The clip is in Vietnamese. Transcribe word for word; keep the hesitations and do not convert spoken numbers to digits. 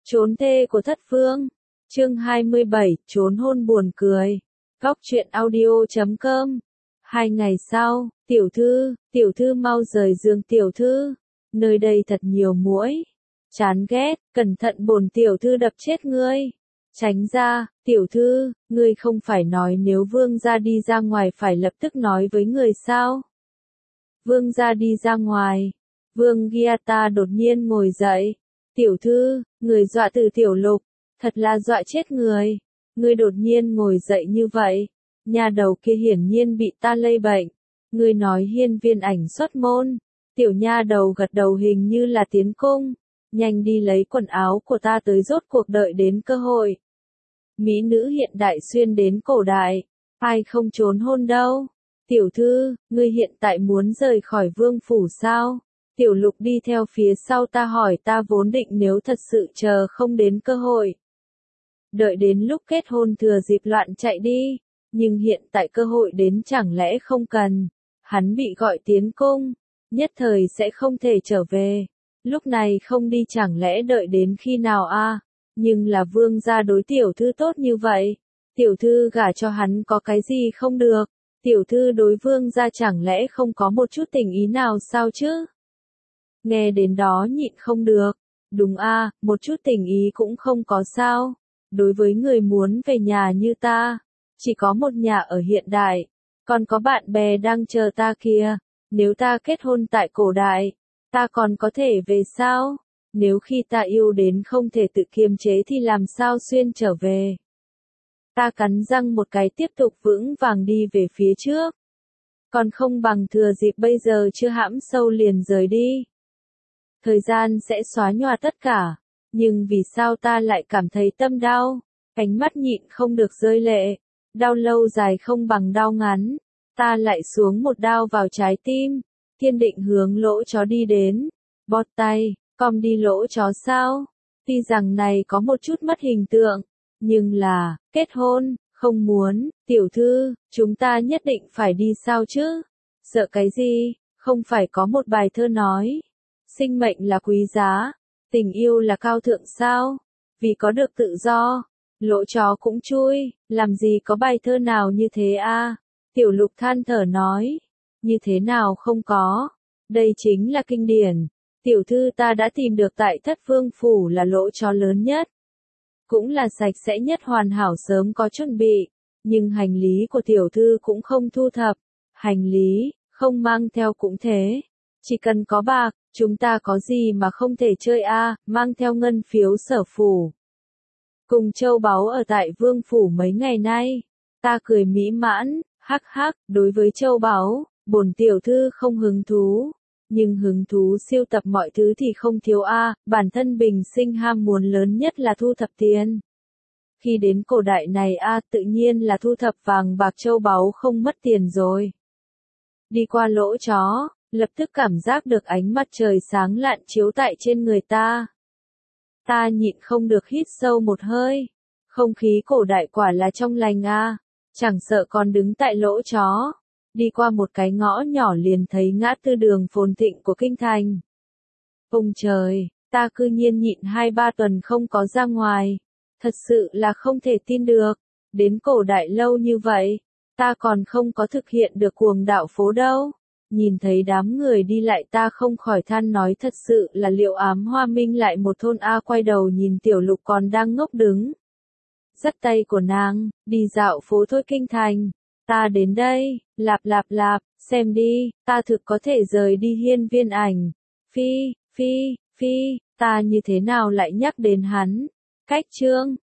Trốn thê của thất phương. Chương hai mươi bảy, trốn hôn buồn cười. Góc truyện audio chấm com. Hai ngày sau, tiểu thư, tiểu thư mau rời giường tiểu thư. Nơi đây thật nhiều muỗi. Chán ghét, cẩn thận bổn tiểu thư đập chết ngươi. Tránh ra, tiểu thư, ngươi không phải nói nếu vương gia đi ra ngoài phải lập tức nói với người sao? Vương gia đi ra ngoài. Vương Gyata đột nhiên ngồi dậy. Tiểu thư, người dọa từ tiểu lục, thật là dọa chết người. Ngươi đột nhiên ngồi dậy như vậy. Nhà đầu kia hiển nhiên bị ta lây bệnh. Ngươi nói hiên viên ảnh xuất môn. Tiểu nha đầu gật đầu hình như là tiến cung. Nhanh đi lấy quần áo của ta tới rốt cuộc đợi đến cơ hội. Mỹ nữ hiện đại xuyên đến cổ đại. Ai không trốn hôn đâu. Tiểu thư, ngươi hiện tại muốn rời khỏi vương phủ sao? Tiểu lục đi theo phía sau ta hỏi ta vốn định nếu thật sự chờ không đến cơ hội. Đợi đến lúc kết hôn thừa dịp loạn chạy đi. Nhưng hiện tại cơ hội đến chẳng lẽ không cần. Hắn bị gọi tiến cung. Nhất thời sẽ không thể trở về. Lúc này không đi chẳng lẽ đợi đến khi nào a? À? Nhưng là vương gia đối tiểu thư tốt như vậy. Tiểu thư gả cho hắn có cái gì không được. Tiểu thư đối vương gia chẳng lẽ không có một chút tình ý nào sao chứ? Nghe đến đó nhịn không được. Đúng a, à, một chút tình ý cũng không có sao. Đối với người muốn về nhà như ta, chỉ có một nhà ở hiện đại. Còn có bạn bè đang chờ ta kia. Nếu ta kết hôn tại cổ đại, ta còn có thể về sao? Nếu khi ta yêu đến không thể tự kiềm chế thì làm sao xuyên trở về? Ta cắn răng một cái tiếp tục vững vàng đi về phía trước. Còn không bằng thừa dịp bây giờ chưa hãm sâu liền rời đi. Thời gian sẽ xóa nhòa tất cả. Nhưng vì sao ta lại cảm thấy tâm đau? Ánh mắt nhịn không được rơi lệ. Đau lâu dài không bằng đau ngắn. Ta lại xuống một đao vào trái tim. Kiên định hướng lỗ chó đi đến. Bót tay, cong đi lỗ chó sao? Tuy rằng này có một chút mất hình tượng. Nhưng là, kết hôn, không muốn, tiểu thư, chúng ta nhất định phải đi sao chứ? Sợ cái gì? Không phải có một bài thơ nói. Sinh mệnh là quý giá, tình yêu là cao thượng sao? Vì có được tự do, lỗ chó cũng chui, làm gì có bài thơ nào như thế a? À? Tiểu lục than thở nói. Như thế nào không có? Đây chính là kinh điển. Tiểu thư ta đã tìm được tại thất vương phủ là lỗ chó lớn nhất. Cũng là sạch sẽ nhất hoàn hảo sớm có chuẩn bị. Nhưng hành lý của tiểu thư cũng không thu thập. Hành lý, không mang theo cũng thế. Chỉ cần có bạc, chúng ta có gì mà không thể chơi a? À, mang theo ngân phiếu sở phủ. Cùng châu báu ở tại vương phủ mấy ngày nay. Ta cười mỹ mãn, hắc hắc, đối với châu báu, bổn tiểu thư không hứng thú. Nhưng hứng thú siêu tập mọi thứ thì không thiếu a, à, bản thân bình sinh ham muốn lớn nhất là thu thập tiền. Khi đến cổ đại này a, à, tự nhiên là thu thập vàng bạc châu báu không mất tiền rồi. Đi qua lỗ chó, lập tức cảm giác được ánh mặt trời sáng lạn chiếu tại trên người ta. Ta nhịn không được hít sâu một hơi. Không khí cổ đại quả là trong lành a, à, chẳng sợ còn đứng tại lỗ chó. Đi qua một cái ngõ nhỏ liền thấy ngã tư đường phồn thịnh của kinh thành. Ông trời, ta cư nhiên nhịn hai ba tuần không có ra ngoài. Thật sự là không thể tin được. Đến cổ đại lâu như vậy, ta còn không có thực hiện được cuồng đạo phố đâu. Nhìn thấy đám người đi lại ta không khỏi than nói thật sự là liệu ám hoa minh lại một thôn A. Quay đầu nhìn tiểu lục còn đang ngốc đứng. Dắt tay của nàng, đi dạo phố thôi kinh thành. Ta đến đây, lạp lạp lạp, xem đi, ta thực có thể rời đi hiên viên ảnh. Phi, phi, phi, ta như thế nào lại nhắc đến hắn? Cách chương,